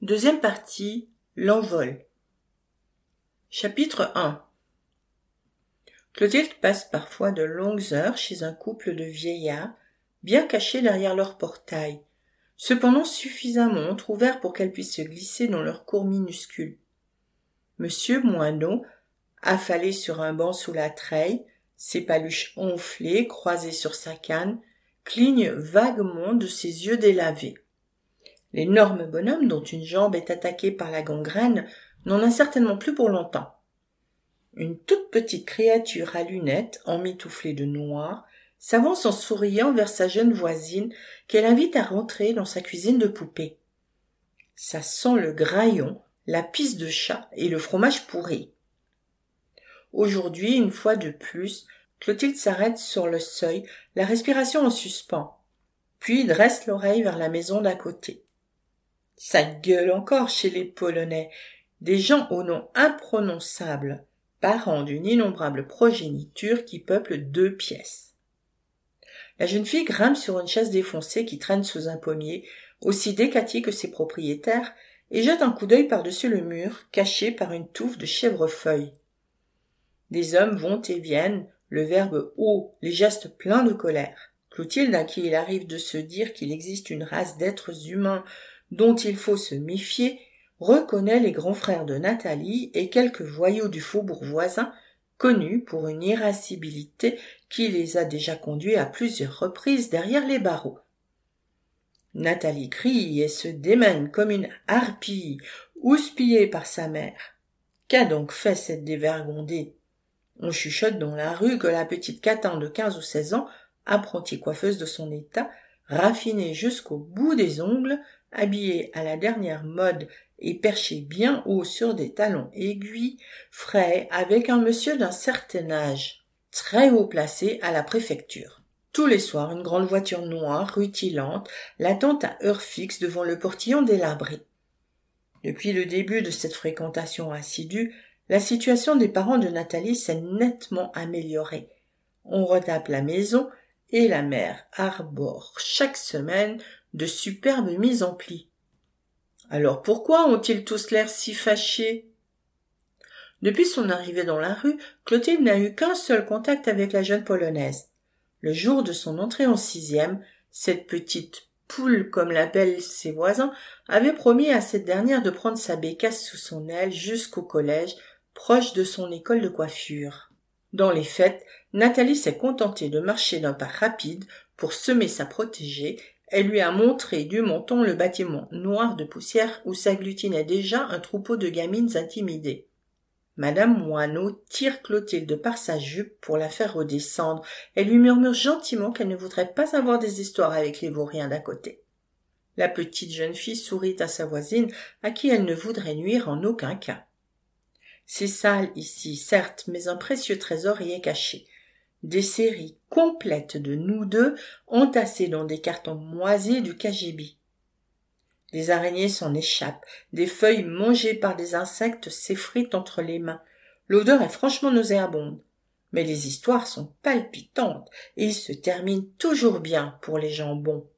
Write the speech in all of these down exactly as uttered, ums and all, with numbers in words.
Deuxième partie, l'envol. Chapitre un. Clotilde passe parfois de longues heures chez un couple de vieillards, bien cachés derrière leur portail, cependant suffisamment entr'ouverts pour qu'elle puisse se glisser dans leur cour minuscule. Monsieur Moineau, affalé sur un banc sous la treille, ses paluches enflées, croisées sur sa canne, cligne vaguement de ses yeux délavés. L'énorme bonhomme, dont une jambe est attaquée par la gangrène, n'en a certainement plus pour longtemps. Une toute petite créature à lunettes, emmitouflée de noir, s'avance en souriant vers sa jeune voisine, qu'elle invite à rentrer dans sa cuisine de poupée. Ça sent le graillon, la pisse de chat et le fromage pourri. Aujourd'hui, une fois de plus, Clotilde s'arrête sur le seuil, la respiration en suspens, puis dresse l'oreille vers la maison d'à côté. Ça gueule encore chez les Polonais, des gens au nom imprononçable, parents d'une innombrable progéniture qui peuple deux pièces. La jeune fille grimpe sur une chaise défoncée qui traîne sous un pommier, aussi décati que ses propriétaires, et jette un coup d'œil par-dessus le mur, caché par une touffe de chèvrefeuille. Des hommes vont et viennent, le verbe haut, les gestes pleins de colère. Clotilde, à qui il arrive de se dire qu'il existe une race d'êtres humains dont il faut se méfier, reconnaît les grands frères de Nathalie et quelques voyous du faubourg voisin, connus pour une irascibilité qui les a déjà conduits à plusieurs reprises derrière les barreaux. Nathalie crie et se démène comme une harpie, houspillée par sa mère. Qu'a donc fait cette dévergondée? On chuchote dans la rue que la petite catin de quinze ou seize ans, apprentie coiffeuse de son état, raffinée jusqu'au bout des ongles, habillée à la dernière mode et perchée bien haut sur des talons aiguilles, ferait avec un monsieur d'un certain âge, très haut placé à la préfecture. Tous les soirs, une grande voiture noire, rutilante, l'attend à heure fixe devant le portillon délabré. Depuis le début de cette fréquentation assidue, la situation des parents de Nathalie s'est nettement améliorée. On retape la maison et la mère arbore chaque semaine de superbes mises en plis. Alors pourquoi ont-ils tous l'air si fâchés? Depuis son arrivée dans la rue, Clotilde n'a eu qu'un seul contact avec la jeune Polonaise. Le jour de son entrée en sixième, cette petite poule, comme l'appellent ses voisins, avait promis à cette dernière de prendre sa bécasse sous son aile jusqu'au collège, proche de son école de coiffure. Dans les fêtes, Nathalie s'est contentée de marcher d'un pas rapide pour semer sa protégée. Elle lui a montré du menton le bâtiment noir de poussière où s'agglutinait déjà un troupeau de gamines intimidées. Madame Moineau tire Clotilde par sa jupe pour la faire redescendre. Elle lui murmure gentiment qu'elle ne voudrait pas avoir des histoires avec les vauriens d'à côté. La petite jeune fille sourit à sa voisine, à qui elle ne voudrait nuire en aucun cas. C'est sale ici, certes, mais un précieux trésor y est caché. Des séries complètes de nous deux entassées dans des cartons moisis du K G B. Des araignées s'en échappent, des feuilles mangées par des insectes s'effritent entre les mains. L'odeur est franchement nauséabonde. Mais les histoires sont palpitantes et ils se terminent toujours bien pour les gens bons.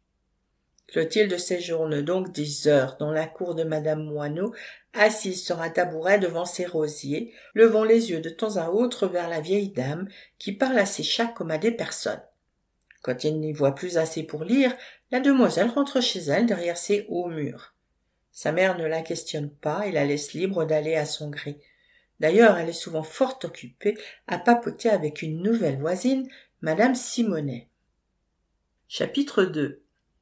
Clotilde séjourne donc des heures dans la cour de Madame Moineau, assise sur un tabouret devant ses rosiers, levant les yeux de temps à autre vers la vieille dame qui parle à ses chats comme à des personnes. Quand il n'y voit plus assez pour lire, la demoiselle rentre chez elle derrière ses hauts murs. Sa mère ne la questionne pas et la laisse libre d'aller à son gré. D'ailleurs, elle est souvent fort occupée à papoter avec une nouvelle voisine, Madame Simonet. Chapitre deux.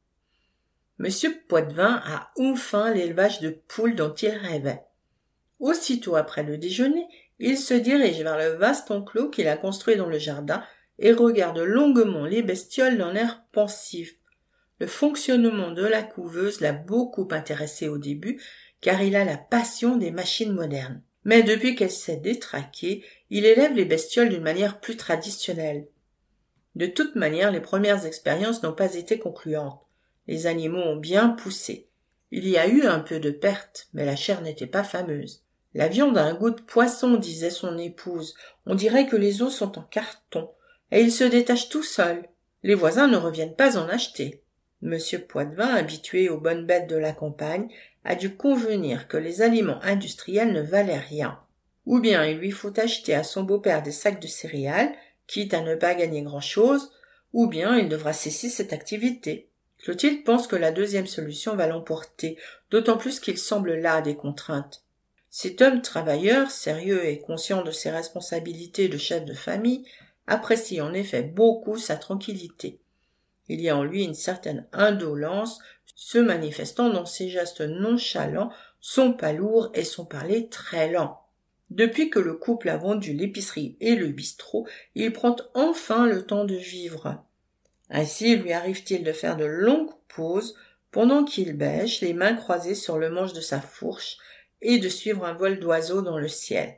Monsieur Poitvin a enfin l'élevage de poules dont il rêvait. Aussitôt après le déjeuner, il se dirige vers le vaste enclos qu'il a construit dans le jardin et regarde longuement les bestioles d'un air pensif. Le fonctionnement de la couveuse l'a beaucoup intéressé au début, car il a la passion des machines modernes. Mais depuis qu'elle s'est détraquée, il élève les bestioles d'une manière plus traditionnelle. De toute manière, les premières expériences n'ont pas été concluantes. Les animaux ont bien poussé. Il y a eu un peu de perte, mais la chair n'était pas fameuse. La viande a un goût de poisson, disait son épouse. On dirait que les os sont en carton, et ils se détachent tout seuls. Les voisins ne reviennent pas en acheter. Monsieur Poitvin, habitué aux bonnes bêtes de la campagne, a dû convenir que les aliments industriels ne valaient rien. Ou bien il lui faut acheter à son beau-père des sacs de céréales, quitte à ne pas gagner grand-chose, ou bien il devra cesser cette activité. Clotilde pense que la deuxième solution va l'emporter, d'autant plus qu'il semble là des contraintes. Cet homme travailleur, sérieux et conscient de ses responsabilités de chef de famille, apprécie en effet beaucoup sa tranquillité. Il y a en lui une certaine indolence, se manifestant dans ses gestes nonchalants, son pas lourd et son parler très lent. Depuis que le couple a vendu l'épicerie et le bistrot, il prend enfin le temps de vivre. Ainsi lui arrive-t-il de faire de longues pauses pendant qu'il bêche, les mains croisées sur le manche de sa fourche, et de suivre un vol d'oiseaux dans le ciel.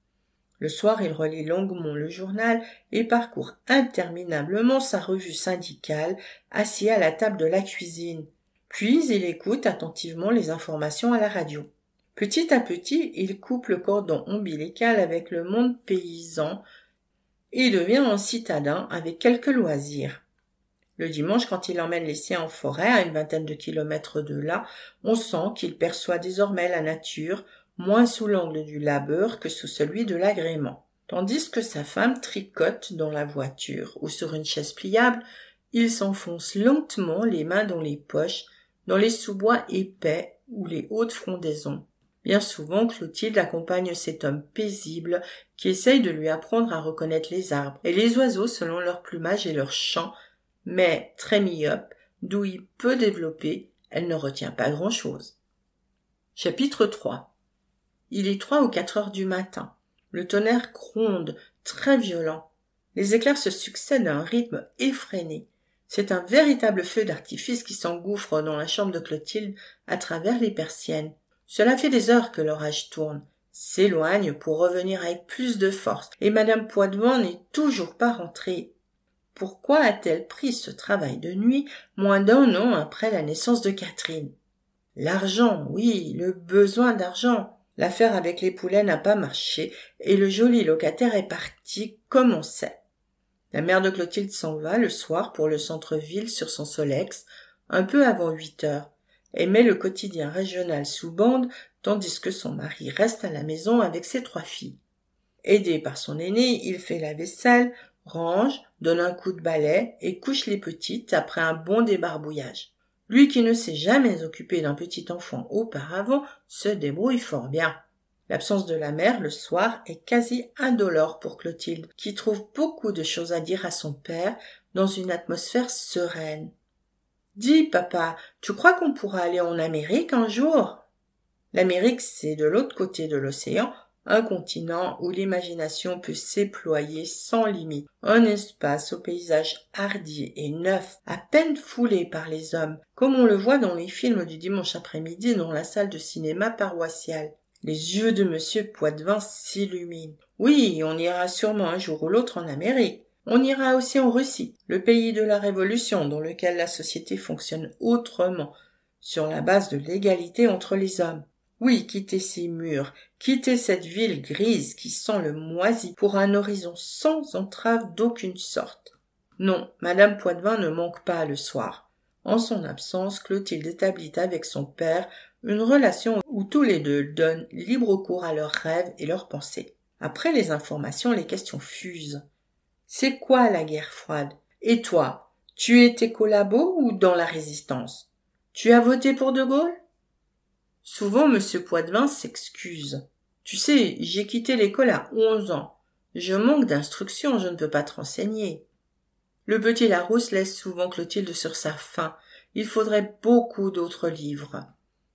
Le soir, il relit longuement le journal et parcourt interminablement sa revue syndicale, assis à la table de la cuisine. Puis il écoute attentivement les informations à la radio. Petit à petit, il coupe le cordon ombilical avec le monde paysan et devient un citadin avec quelques loisirs. Le dimanche, quand il emmène les siens en forêt, à une vingtaine de kilomètres de là, on sent qu'il perçoit désormais la nature, moins sous l'angle du labeur que sous celui de l'agrément. Tandis que sa femme tricote dans la voiture ou sur une chaise pliable, il s'enfonce lentement les mains dans les poches, dans les sous-bois épais ou les hautes frondaisons. Bien souvent, Clotilde accompagne cet homme paisible qui essaye de lui apprendre à reconnaître les arbres et les oiseaux selon leur plumage et leur chant, mais très myope, d'ouïe peu développée, elle ne retient pas grand-chose. Chapitre trois. Il est trois ou quatre heures du matin. Le tonnerre gronde, très violent. Les éclairs se succèdent à un rythme effréné. C'est un véritable feu d'artifice qui s'engouffre dans la chambre de Clotilde à travers les persiennes. Cela fait des heures que l'orage tourne, s'éloigne pour revenir avec plus de force, et madame Poitvin n'est toujours pas rentrée. Pourquoi a-t-elle pris ce travail de nuit moins d'un an après la naissance de Catherine? L'argent, oui, le besoin d'argent. L'affaire avec les poulets n'a pas marché et le joli locataire est parti comme on sait. La mère de Clotilde s'en va le soir pour le centre-ville sur son Solex, un peu avant huit heures. Elle met le quotidien régional sous bande, tandis que son mari reste à la maison avec ses trois filles. Aidé par son aîné, il fait la vaisselle, range, donne un coup de balai et couche les petites après un bon débarbouillage. Lui qui ne s'est jamais occupé d'un petit enfant auparavant se débrouille fort bien. L'absence de la mère le soir est quasi indolore pour Clotilde, qui trouve beaucoup de choses à dire à son père dans une atmosphère sereine. « Dis, papa, tu crois qu'on pourra aller en Amérique un jour ?» L'Amérique, c'est de l'autre côté de l'océan, un continent où l'imagination peut s'éployer sans limite, un espace au paysage hardi et neuf, à peine foulé par les hommes, comme on le voit dans les films du dimanche après-midi dans la salle de cinéma paroissiale. Les yeux de monsieur Poitvin s'illuminent. Oui, on ira sûrement un jour ou l'autre en Amérique. On ira aussi en Russie, le pays de la Révolution, dans lequel la société fonctionne autrement, sur la base de l'égalité entre les hommes. Oui, quitter ces murs, quitter cette ville grise qui sent le moisi pour un horizon sans entrave d'aucune sorte. Non, madame Poitvin ne manque pas le soir. En son absence, Clotilde établit avec son père une relation où tous les deux donnent libre cours à leurs rêves et leurs pensées. Après les informations, les questions fusent. C'est quoi la guerre froide? Et toi, tu étais collabo ou dans la résistance? Tu as voté pour De Gaulle? Souvent, monsieur Poitvin s'excuse. Tu sais, j'ai quitté l'école à onze ans. Je manque d'instruction, je ne peux pas te renseigner. Le petit Larousse laisse souvent Clotilde sur sa faim. Il faudrait beaucoup d'autres livres.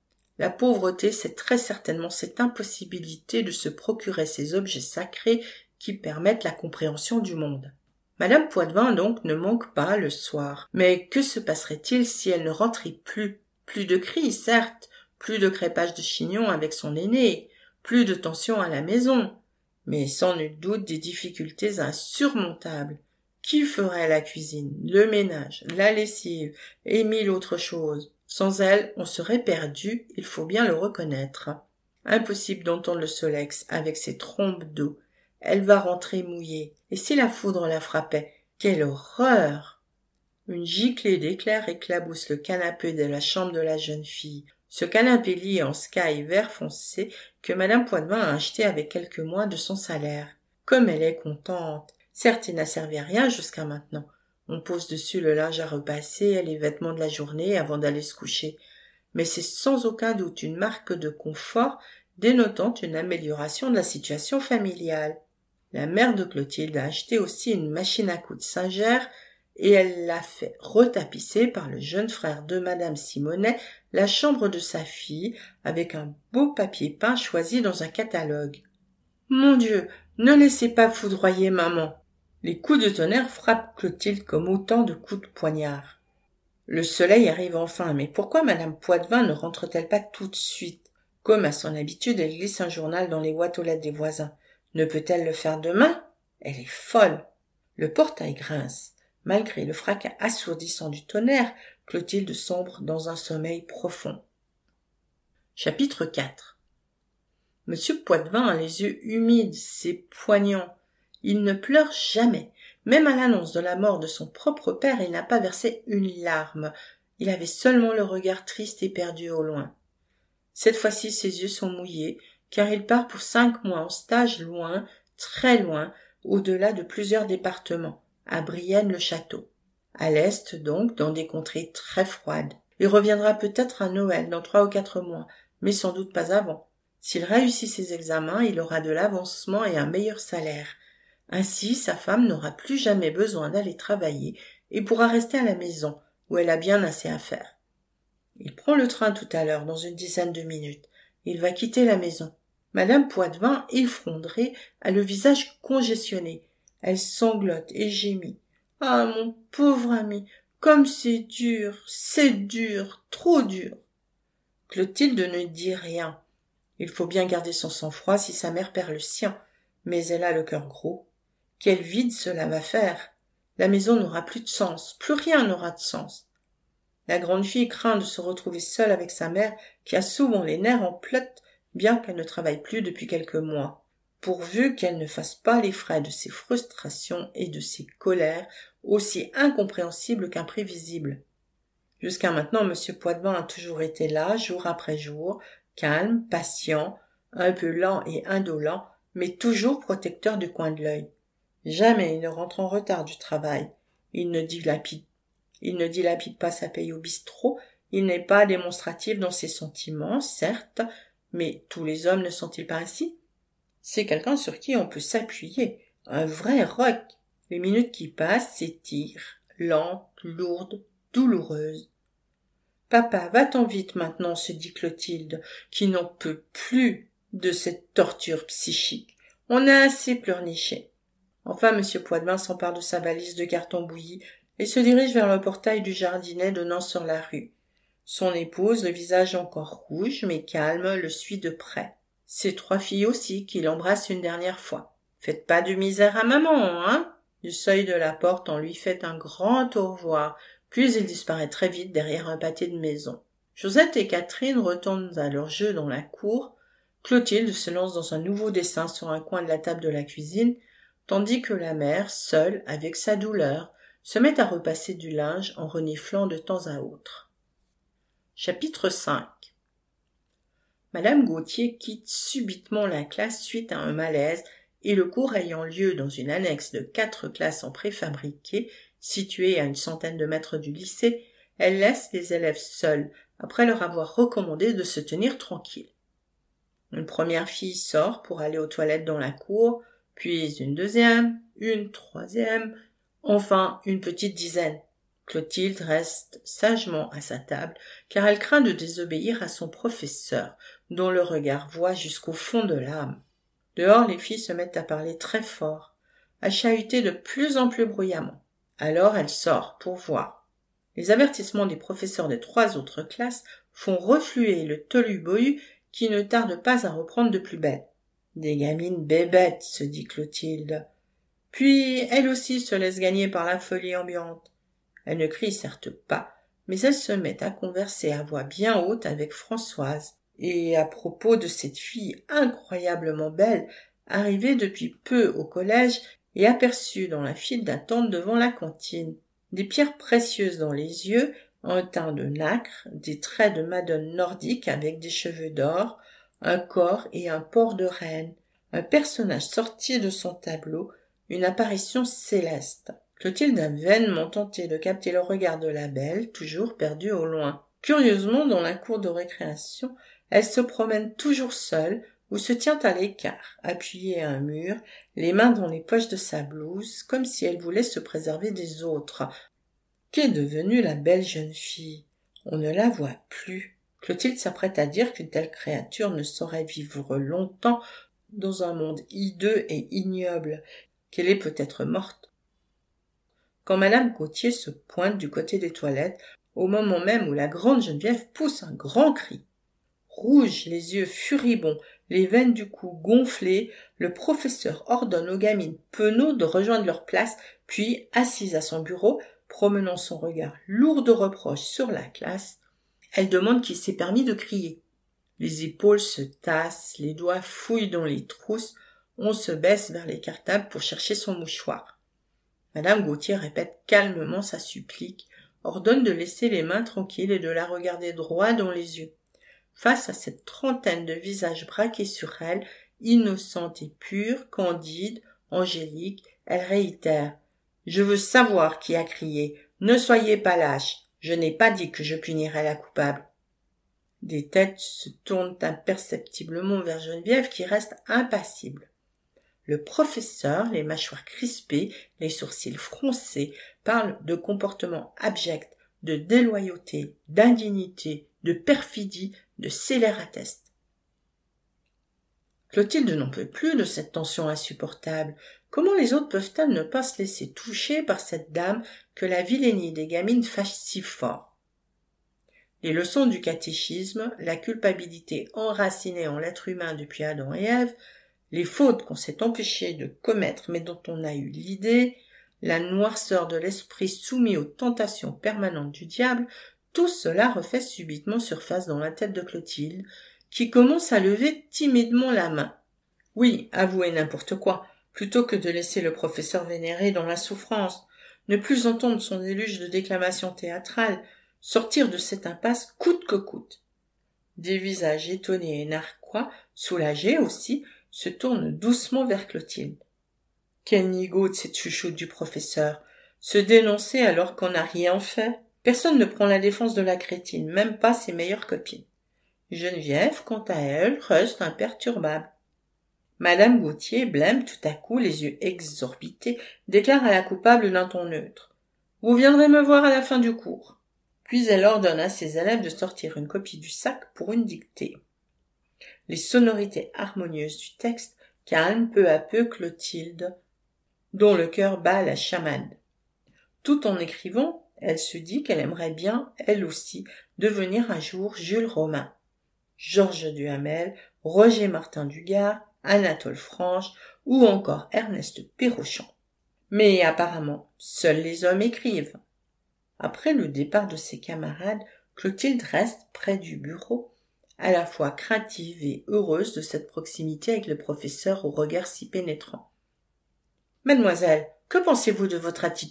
La pauvreté, c'est très certainement cette impossibilité de se procurer ces objets sacrés qui permettent la compréhension du monde. Madame Poitvin, donc, ne manque pas le soir. Mais que se passerait-il si elle ne rentrait plus? Plus de cris, certes, plus de crépage de chignon avec son aîné, plus de tension à la maison, mais sans nul doute des difficultés insurmontables. Qui ferait la cuisine, le ménage, la lessive et mille autres choses? Sans elle, on serait perdu, il faut bien le reconnaître. Impossible d'entendre le Solex avec ses trompes d'eau. Elle va rentrer mouillée. Et si la foudre la frappait? Quelle horreur! Une giclée d'éclairs éclabousse le canapé de la chambre de la jeune fille. Ce canapé lié en sky vert foncé que madame Poitvin a acheté avec quelques mois de son salaire. Comme elle est contente. Certes, il n'a servi à rien jusqu'à maintenant. On pose dessus le linge à repasser et les vêtements de la journée avant d'aller se coucher. Mais c'est sans aucun doute une marque de confort dénotant une amélioration de la situation familiale. La mère de Clotilde a acheté aussi une machine à coudre Singer et elle l'a fait retapisser par le jeune frère de madame Simonet la chambre de sa fille avec un beau papier peint choisi dans un catalogue. Mon Dieu, ne laissez pas foudroyer maman. Les coups de tonnerre frappent Clotilde comme autant de coups de poignard. Le soleil arrive enfin, mais pourquoi madame Poitvin ne rentre-t-elle pas tout de suite? Comme à son habitude, elle glisse un journal dans les boîtes aux lettres des voisins. Ne peut-elle le faire demain? Elle est folle. Le portail grince. Malgré le fracas assourdissant du tonnerre, Clotilde sombre dans un sommeil profond. Chapitre quatre. Monsieur Poitvin a les yeux humides, c'est poignant. Il ne pleure jamais. Même à l'annonce de la mort de son propre père, il n'a pas versé une larme. Il avait seulement le regard triste et perdu au loin. Cette fois-ci, ses yeux sont mouillés, car il part pour cinq mois en stage loin, très loin, au-delà de plusieurs départements, à Brienne-le-Château. À l'est, donc, dans des contrées très froides. Il reviendra peut-être à Noël, dans trois ou quatre mois, mais sans doute pas avant. S'il réussit ses examens, il aura de l'avancement et un meilleur salaire. Ainsi, sa femme n'aura plus jamais besoin d'aller travailler et pourra rester à la maison, où elle a bien assez à faire. Il prend le train tout à l'heure, dans une dizaine de minutes. Il va quitter la maison. Madame Poitvin, effondrée, a le visage congestionné. Elle sanglote et gémit. « Ah, mon pauvre ami, comme c'est dur, c'est dur, trop dur !» Clotilde ne dit rien. Il faut bien garder son sang-froid si sa mère perd le sien, mais elle a le cœur gros. Quel vide cela va faire! La maison n'aura plus de sens, plus rien n'aura de sens. La grande fille craint de se retrouver seule avec sa mère, qui a souvent les nerfs en plâtre, bien qu'elle ne travaille plus depuis quelques mois, pourvu qu'elle ne fasse pas les frais de ses frustrations et de ses colères, aussi incompréhensibles qu'imprévisibles. Jusqu'à maintenant, monsieur Poitvin a toujours été là, jour après jour, calme, patient, un peu lent et indolent, mais toujours protecteur du coin de l'œil. Jamais il ne rentre en retard du travail. Il ne dilapide, il ne dilapide pas sa paye au bistrot. Il n'est pas démonstratif dans ses sentiments, certes, mais tous les hommes ne sont-ils pas ainsi? C'est quelqu'un sur qui on peut s'appuyer, un vrai roc. Les minutes qui passent s'étirent, lentes, lourdes, douloureuses. Papa, va-t'en vite maintenant, se dit Clotilde, qui n'en peut plus de cette torture psychique. On a assez pleurniché. Enfin, monsieur Poitvin s'empare de sa valise de carton bouilli et se dirige vers le portail du jardinet donnant sur la rue. Son épouse, le visage encore rouge, mais calme, le suit de près. Ses trois filles aussi, qui l'embrassent une dernière fois. « Faites pas de misère à maman, hein ?» Du seuil de la porte, on lui fait un grand au revoir, puis il disparaît très vite derrière un pâté de maison. Josette et Catherine retournent à leur jeu dans la cour. Clotilde se lance dans un nouveau dessin sur un coin de la table de la cuisine, tandis que la mère, seule, avec sa douleur, se met à repasser du linge en reniflant de temps à autre. Chapitre cinq. Madame Gauthier quitte subitement la classe suite à un malaise, et le cours ayant lieu dans une annexe de quatre classes en préfabriqué, située à une centaine de mètres du lycée, elle laisse les élèves seuls, après leur avoir recommandé de se tenir tranquilles. Une première fille sort pour aller aux toilettes dans la cour, puis une deuxième, une troisième, enfin une petite dizaine. Clotilde reste sagement à sa table, car elle craint de désobéir à son professeur, dont le regard voit jusqu'au fond de l'âme. Dehors, les filles se mettent à parler très fort, à chahuter de plus en plus bruyamment. Alors elle sort pour voir. Les avertissements des professeurs des trois autres classes font refluer le tolu-bohu qui ne tarde pas à reprendre de plus belle. Des gamines bébêtes, se dit Clotilde. Puis elle aussi se laisse gagner par la folie ambiante. Elle ne crie certes pas, mais elle se met à converser à voix bien haute avec Françoise, et à propos de cette fille incroyablement belle, arrivée depuis peu au collège et aperçue dans la file d'attente devant la cantine. des pierres précieuses dans les yeux, un teint de nacre, des traits de madone nordique avec des cheveux d'or, un corps et un port de reine, un personnage sorti de son tableau, une apparition céleste. Clotilde a vainement tenté de capter le regard de la belle, toujours perdue au loin. Curieusement, dans la cour de récréation, elle se promène toujours seule ou se tient à l'écart, appuyée à un mur, les mains dans les poches de sa blouse, comme si elle voulait se préserver des autres. Qu'est devenue la belle jeune fille? On ne la voit plus. Clotilde s'apprête à dire qu'une telle créature ne saurait vivre longtemps dans un monde hideux et ignoble, qu'elle est peut-être morte. Quand madame Gauthier se pointe du côté des toilettes, au moment même où la grande Geneviève pousse un grand cri. Rouge, les yeux furibonds, les veines du cou gonflées, le professeur ordonne aux gamines penauds de rejoindre leur place, puis, assise à son bureau, promenant son regard lourd de reproches sur la classe, elle demande qui s'est permis de crier. Les épaules se tassent, les doigts fouillent dans les trousses, on se baisse vers les cartables pour chercher son mouchoir. Madame Gauthier répète calmement sa supplique, ordonne de laisser les mains tranquilles et de la regarder droit dans les yeux. Face à cette trentaine de visages braqués sur elle, innocente et pure, candide, angélique, elle réitère « Je veux savoir qui a crié. Ne soyez pas lâche. Je n'ai pas dit que je punirais la coupable. » Des têtes se tournent imperceptiblement vers Geneviève qui reste impassible. Le professeur, les mâchoires crispées, les sourcils froncés, parle de comportement abject, de déloyauté, d'indignité, de perfidie, de scélératesse. Clotilde n'en peut plus de cette tension insupportable. Comment les autres peuvent-elles ne pas se laisser toucher par cette dame que la vilainie des gamines fâche si fort? Les leçons du catéchisme, la culpabilité enracinée en l'être humain depuis Adam et Ève, les fautes qu'on s'est empêché de commettre mais dont on a eu l'idée, la noirceur de l'esprit soumis aux tentations permanentes du diable, tout cela refait subitement surface dans la tête de Clotilde, qui commence à lever timidement la main. Oui, avouer n'importe quoi, plutôt que de laisser le professeur vénérer dans la souffrance, ne plus entendre son déluge de déclamation théâtrale, sortir de cette impasse coûte que coûte. Des visages étonnés et narquois, soulagés aussi, se tournent doucement vers Clotilde. Quel nigaud de cette chouchoute du professeur, se dénoncer alors qu'on n'a rien fait. Personne ne prend la défense de la crétine, même pas ses meilleures copines. Geneviève, quant à elle, reste imperturbable. Madame Gauthier blême tout à coup, les yeux exorbités, déclare à la coupable d'un ton neutre. « Vous viendrez me voir à la fin du cours. » Puis elle ordonne à ses élèves de sortir une copie du sac pour une dictée. Les sonorités harmonieuses du texte calment peu à peu Clotilde, dont le cœur bat la chamade. Tout en écrivant, elle se dit qu'elle aimerait bien, elle aussi, devenir un jour Jules Romain. Georges Duhamel, Roger Martin Dugard, Anatole France ou encore Ernest Pérochon. Mais apparemment, seuls les hommes écrivent. Après le départ de ses camarades, Clotilde reste près du bureau, à la fois craintive et heureuse de cette proximité avec le professeur au regard si pénétrant. « Mademoiselle, que pensez-vous de votre attitude ?»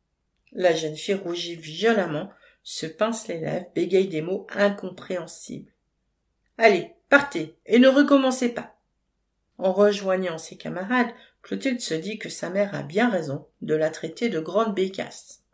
La jeune fille rougit violemment, se pince les lèvres, bégaye des mots incompréhensibles. « Allez, partez, et ne recommencez pas !» En rejoignant ses camarades, Clotilde se dit que sa mère a bien raison de la traiter de grande bécasse.